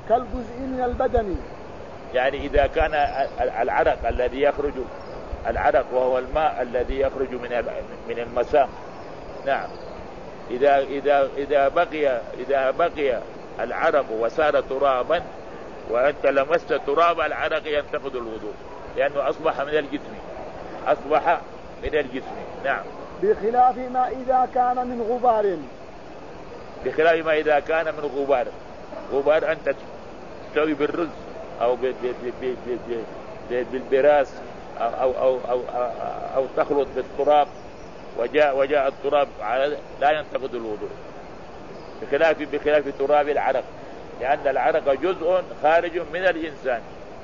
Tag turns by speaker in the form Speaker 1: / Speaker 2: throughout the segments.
Speaker 1: كالجزء من البدن.
Speaker 2: يعني إذا كان العرق الذي يخرج، العرق وهو الماء الذي يخرج من المسام، نعم، إذا بقي العرق وصار ترابا وأنت لمست تراب العرق ينتقض الوضوء، لأنه أصبح من الجسم، نعم.
Speaker 1: بخلاف ما إذا كان من غبار.
Speaker 2: بخلاف ما إذا كان من غبار أنت تسوي بالرز أو بالبراس أو تخلط بالتراب وجاء التراب لا ينتقض الوضوء، بخلاف تراب العرق، لأن العرق جزء خارج من الإنسان.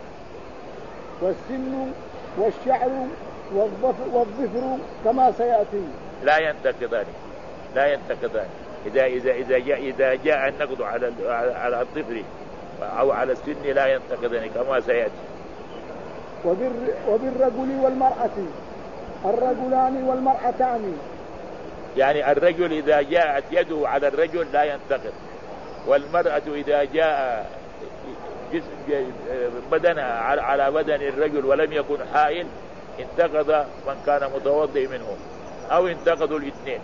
Speaker 1: والسن والشعر والظفر كما سيأتي
Speaker 2: لا ينتقضان. إذا جاء النقض على الظفر أو على السن لا ينتقضان كما سيأتي.
Speaker 1: وبالرجل والمرأة، الرجلان والمرأتان.
Speaker 2: يعني الرجل إذا جاءت يده على الرجل لا ينتقض، والمرأة إذا جاء بدنها على بدن الرجل ولم يكن حائل انتقض من كان متوضئ منهم أو انتقضوا الاثنين.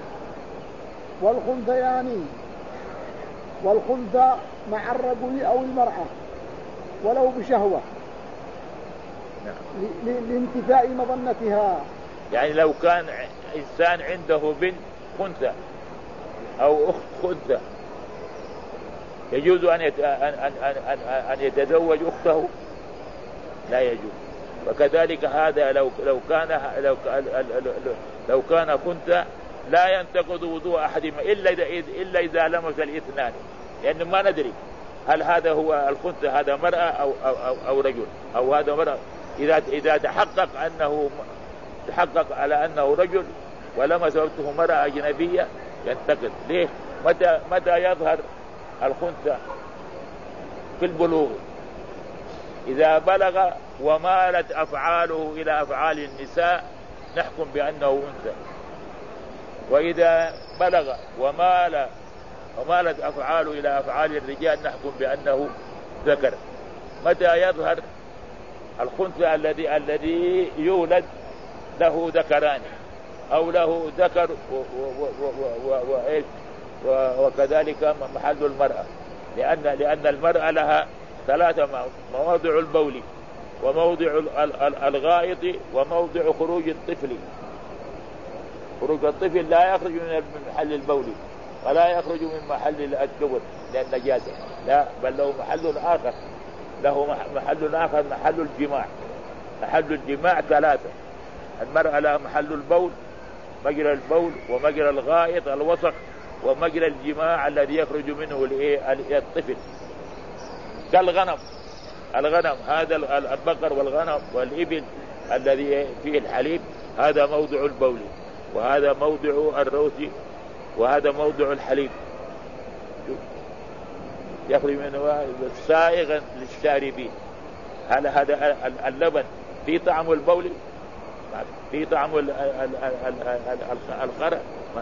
Speaker 1: والخنثى مع الرجل أو المرأة ولو بشهوة، لانتفاء مظنتها. يعني
Speaker 2: لو كان إنسان عنده بنت خنثى أو أخت خنثى يجوز أن يتزوج أخته؟ لا يجوز. وكذلك هذا لو كان خنثى لا ينتقض وضوء أحدهما إلا إذا لمس الاثنان، لأنه ما ندري هل هذا هو الخنثى هذا مرأة أو رجل أو هذا مرأة. إذا تحقق على أنه رجل ولمس أخته مرأة أجنبية ينتقض. ليه؟ متى يظهر الخنثى؟ في البلوغ، إذا بلغ ومالت أفعاله إلى أفعال النساء نحكم بأنه أنثى، وإذا بلغ ومالت أفعاله إلى أفعال الرجال نحكم بأنه ذكر. متى يظهر الخنثى؟ الذي يولد له ذكران أو له ذكر وكذلك محل المرأة، لأن المرأة لها 3 مواضع: البول وموضع الغائط وموضع خروج الطفل. خروج الطفل لا يخرج من محل البول ولا يخرج من محل الدبر لأن نجاسة، لا، بل له محل آخر، محل الجماع. محل الجماع 3: المرأة لها محل البول، مجرى البول ومجرى الغائط الوسخ ومجرى الجماع الذي يخرج منه الطفل. كالغنم، هذا البقر والغنم والإبل الذي فيه الحليب هذا موضع البول، وهذا موضع الروث، وهذا موضع الحليب يخرج منه سائغا للشاربين. هل هذا اللبن في طعم البول؟ في طعم الخرق؟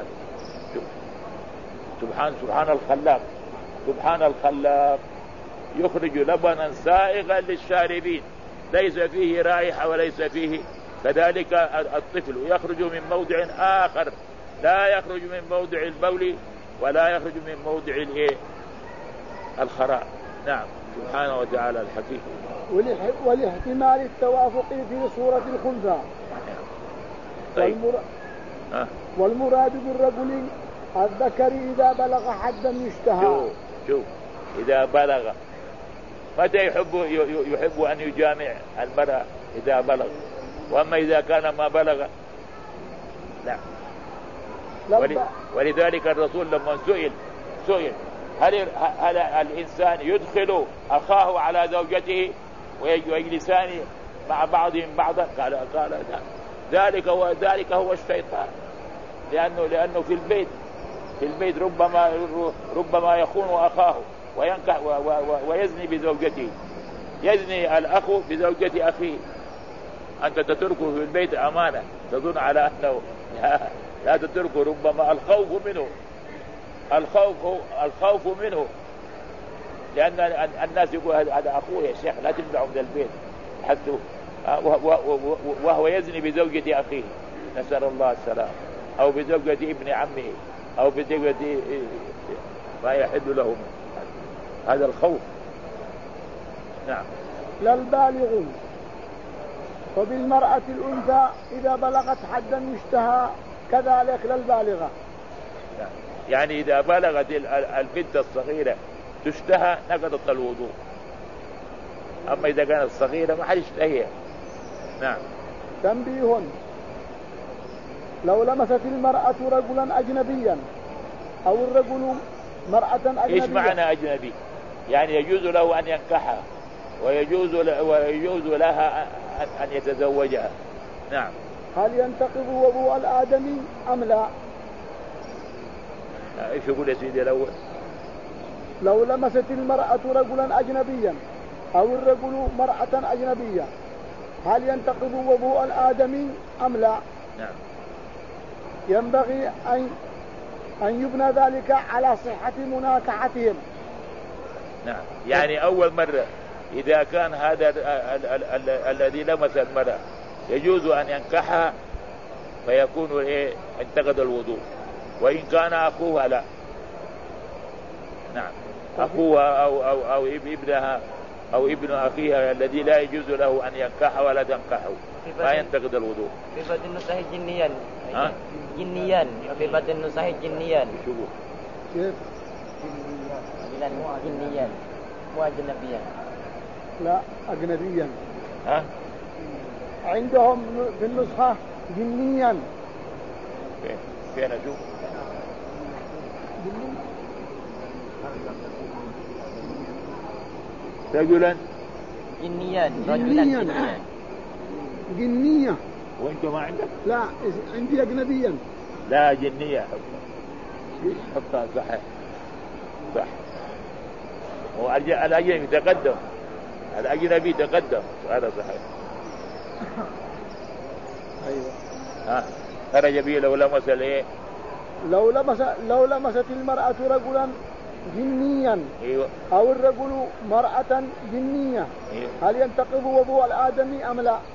Speaker 2: سبحان الخلاق يخرج لبنا سائغا للشاربين ليس فيه رائحة وليس فيه. كذلك الطفل يخرج من موضع آخر لا يخرج من موضع البول ولا يخرج من موضع الخراء. نعم، سبحانه وتعالى الحكيم.
Speaker 1: والاحتمال التوافق في صورة الخنثى.
Speaker 2: طيب.
Speaker 1: والمراد بالرجل الذكر إذا بلغ حدا يشتهى.
Speaker 2: شوف إذا بلغ، متى يحب أن يجامع المرأة؟ إذا بلغ. وأما إذا كان ما بلغ لا. ولذلك الرسول لما سئل هل الإنسان يدخل أخاه على زوجته ويجلسان مع بعضهم بعضا؟ قال لا، ذلك هو الشيطان، لأنه في البيت ربما يخون أخاه وينكح ويزني بزوجته، يزني الأخ بزوجة أخيه. أنت تتركه في البيت أمانة، تظن على أنه لا تتركه، ربما الخوف منه لأن الناس يقول هذا أخوه يا شيخ لا تمنعه من البيت حتى وهو يزني بزوجة أخيه نسأل الله السلام، أو بزوجة ابن عمه، أو بزوجة ما يحل له هذا الخوف. نعم.
Speaker 1: لا البالغ. وبالمرأة الأنثى إذا بلغت حدا يشتهى كذلك لا البالغة.
Speaker 2: يعني إذا بلغت البنت الصغيرة تشتهى نقضت الوضوء، أما إذا كانت صغيرة ما حد يشتهيها. نعم.
Speaker 1: تنبيه. لو لمست المرأة رجلا أجنبيا أو الرجل مرأة أجنبية.
Speaker 2: إيش معنى أجنبي؟ يعني يجوز له أن ينكحها ويجوز لها أن يتزوجها. نعم.
Speaker 1: هل ينتقض وضوء الآدمي أم لا؟
Speaker 2: إيش يقول يا سيدي الأول؟
Speaker 1: لو لمست المرأة رجلا أجنبيا أو الرجل مرأة أجنبية هل ينتقض وضوء الآدمي أم لا؟
Speaker 2: نعم.
Speaker 1: ينبغي أن يبنى ذلك على صحة مناكحتهم.
Speaker 2: نعم. يعني أول مرة إذا كان هذا الذي لمس المرأة يجوز أن ينكحها فيكون انتقض الوضوء، وإن كان أخوها لا. نعم. أخوها أو ابنها أو ابن أخيها الذي لا يجوز له أن ينكح ولا تنكحه ما ينتقض الوضوء.
Speaker 3: في بعض النسخ جنيان. جنيان. في بعض النسخ جنيان.
Speaker 2: شوفوا.
Speaker 1: كيف؟
Speaker 3: جنيان وأجنبيا.
Speaker 1: لا أجنبيا.
Speaker 2: ها؟
Speaker 1: عندهم في النسخة جنيا.
Speaker 2: فين أشوف؟ رجلا
Speaker 3: جنيان.
Speaker 1: جنية.
Speaker 2: وانت ما عندك؟
Speaker 1: لا عندي أجنبيا.
Speaker 2: لا جنية حطها صح. والأجنبي تقدم، الأجنبي تقدم هذا صحيح.
Speaker 1: أيوة.
Speaker 2: ها خرج به لو لمس الايه؟
Speaker 1: لو لمست المرأة رجلا جنيا.
Speaker 2: أيوة.
Speaker 1: أو الرجل مرأة جنية.
Speaker 2: أيوة.
Speaker 1: هل ينتقض وضوء الآدمي أم لا؟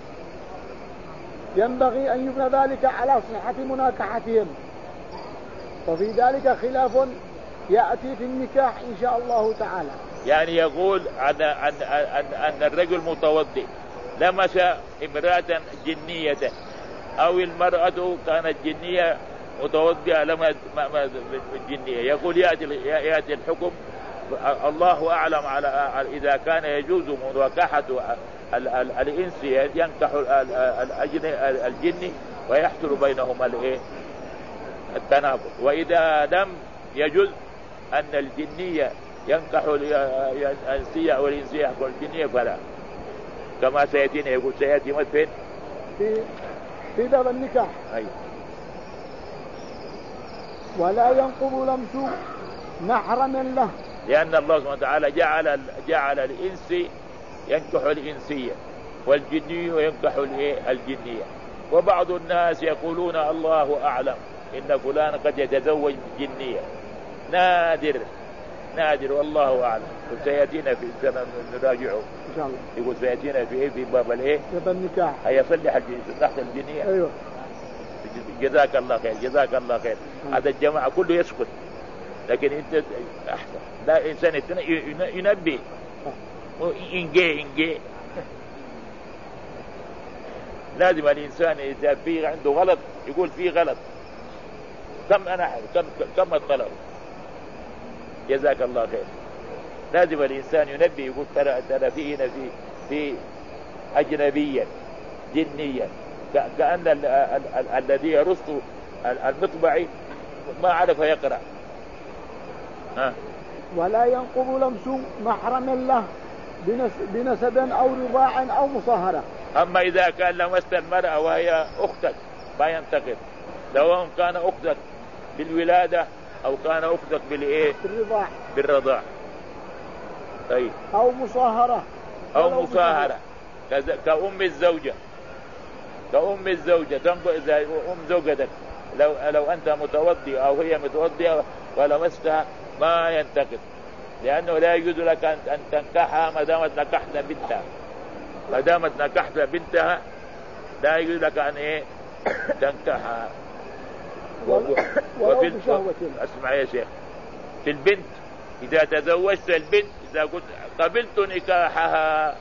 Speaker 1: ينبغي أن يبنى ذلك على صحة مناكحتهم، وفي ذلك خلاف يأتي في النكاح إن شاء الله تعالى.
Speaker 2: يعني يقول أن الرجل متوضئ لمس امرأة جنية أو المرأة كانت جنية متوضئة لمس الجنية، يقول يأتي الحكم الله أعلم على إذا كان يجوز مناكحة الإنس ينكح الجن ويحصل بينهما التنافس، وإذا لم يجوز أن الجنية ينكح الإنسية والإنسية يحصل الجنية فلا، كما سيأتينا يقول سيأتي مثل
Speaker 1: في باب النكاح.
Speaker 2: أيوة.
Speaker 1: ولا ينقض لمس محرم له،
Speaker 2: لأن الله سبحانه وتعالى جعل الإنس ينكح الإنسية والجني ينكح الجنية، وبعض الناس يقولون الله أعلم إن فلان قد يتزوج جنية، نادر والله أعلم. وسيأتينا في سنة نراجعه
Speaker 1: إن شاء الله.
Speaker 2: يقول سيأتينا في باب
Speaker 1: باب النكاح
Speaker 2: هيصلح تحت الجنية.
Speaker 1: أيوة.
Speaker 2: جزاك الله خير. هذا الجماعة كله يسكت، لكن انت احسن لا انسان ينبه إنجي لازم الانسان اذا في عنده غلط يقول فيه غلط، كم الطلب. جزاك الله خير. لازم الانسان ينبه يقول ترى فينا في اجنبيا جنيا، كأن الذي يرص المطبعي ما عرف يقرأ.
Speaker 1: ولا ينقض لمس محرم له بنسب أو رضاع أو مصاهرة.
Speaker 2: أما إذا كان لمست المرأة وهي أختك ما ينتقض، سواء كان أختك بالولادة أو كان أختك بالرضاع. طيب.
Speaker 1: أو مصاهرة
Speaker 2: كأم الزوجة تنقض إذا أم زوجتك لو أنت متوضي أو هي متوضية ولمستها ما ينتقض، لأنه لا يجوز لك أن تنكحها ما دامت نكحت بنتها، ما دامت نكحت بنتها لا يجوز لك أن تنكحها.
Speaker 1: وفي
Speaker 2: اسمع يا شيخ، في البنت إذا تزوجت البنت، إذا قلت قبلت نكاحها،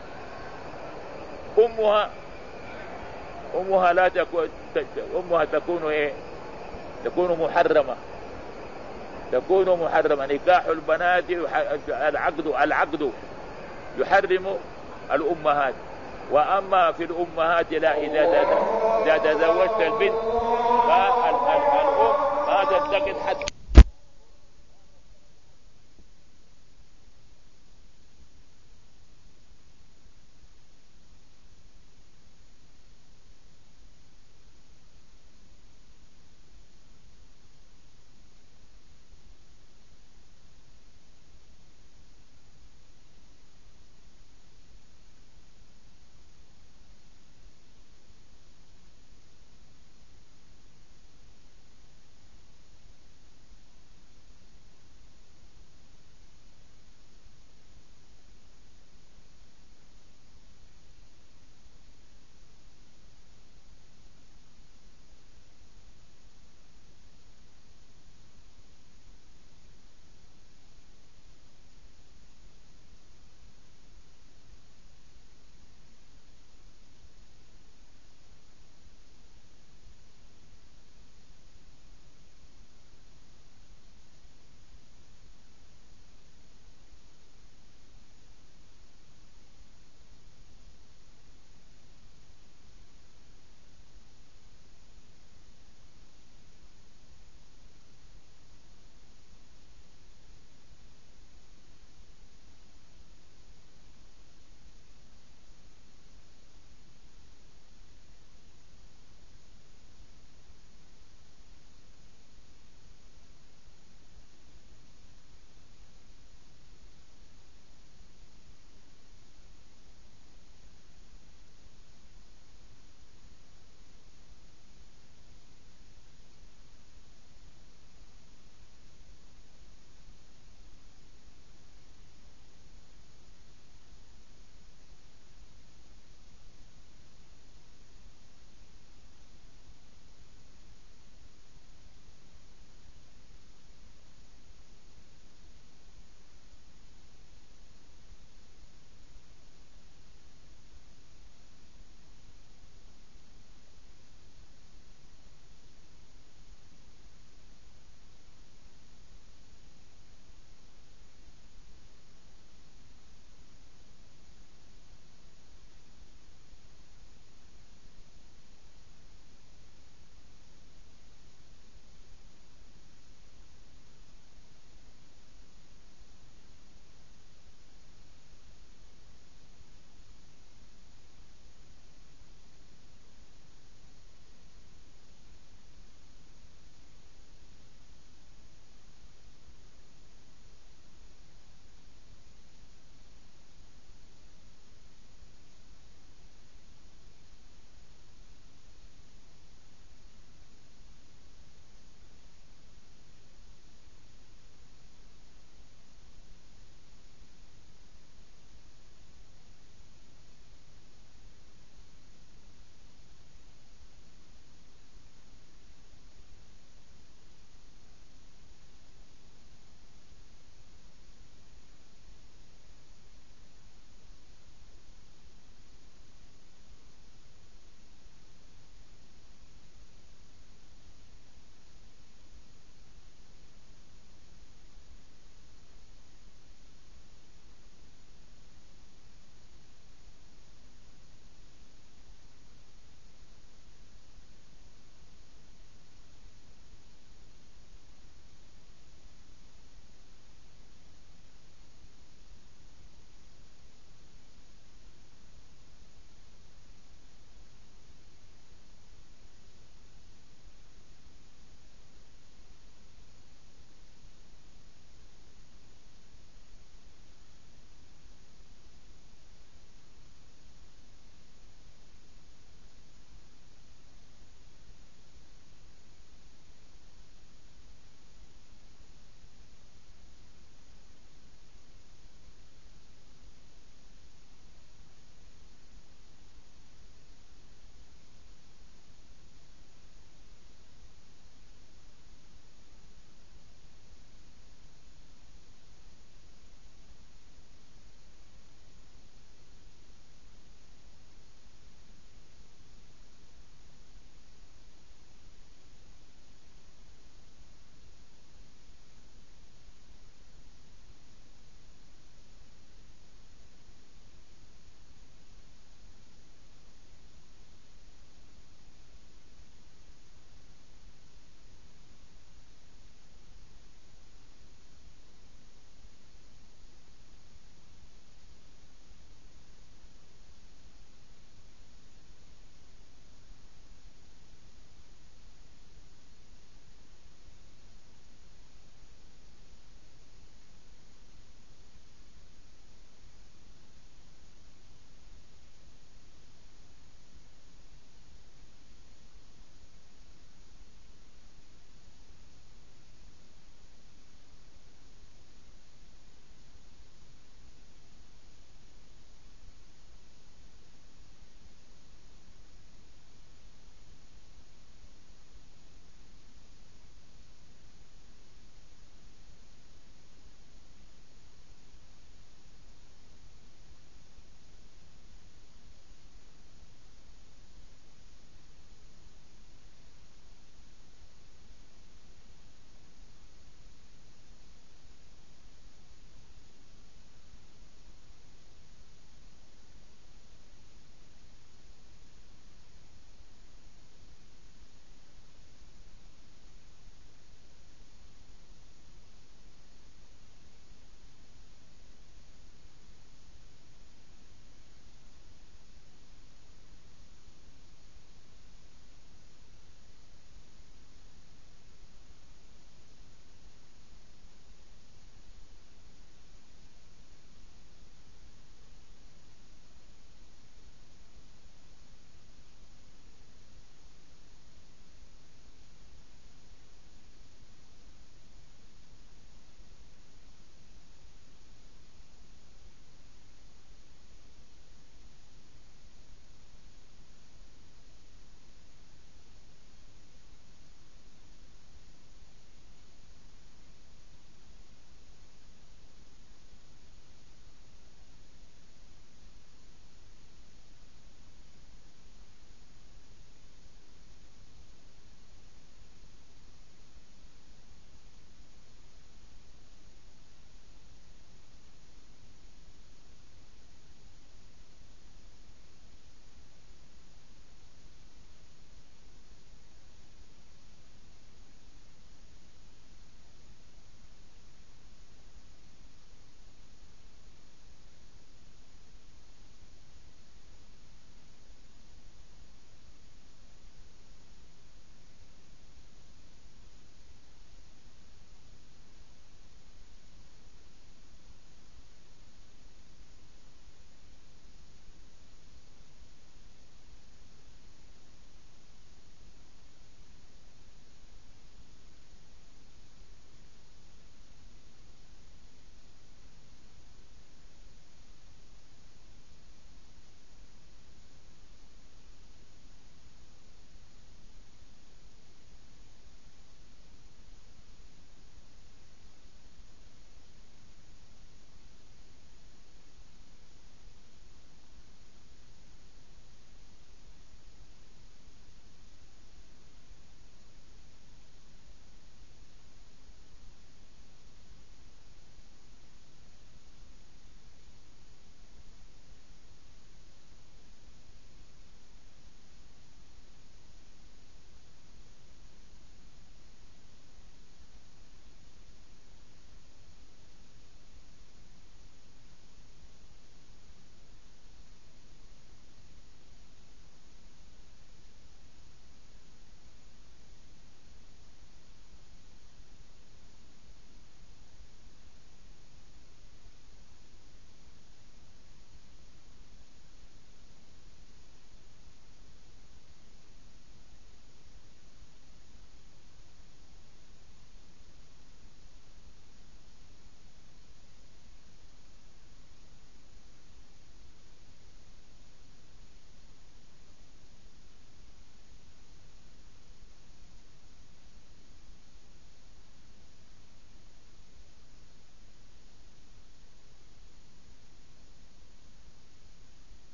Speaker 2: أمها لا تكون، أمها تكون محرمة، تكون محرمة. نكاح البنات العقد يحرم الأمهات، وأما في الأمهات لا، إذا تزوجت البنت فالأم ما تنتقد حتى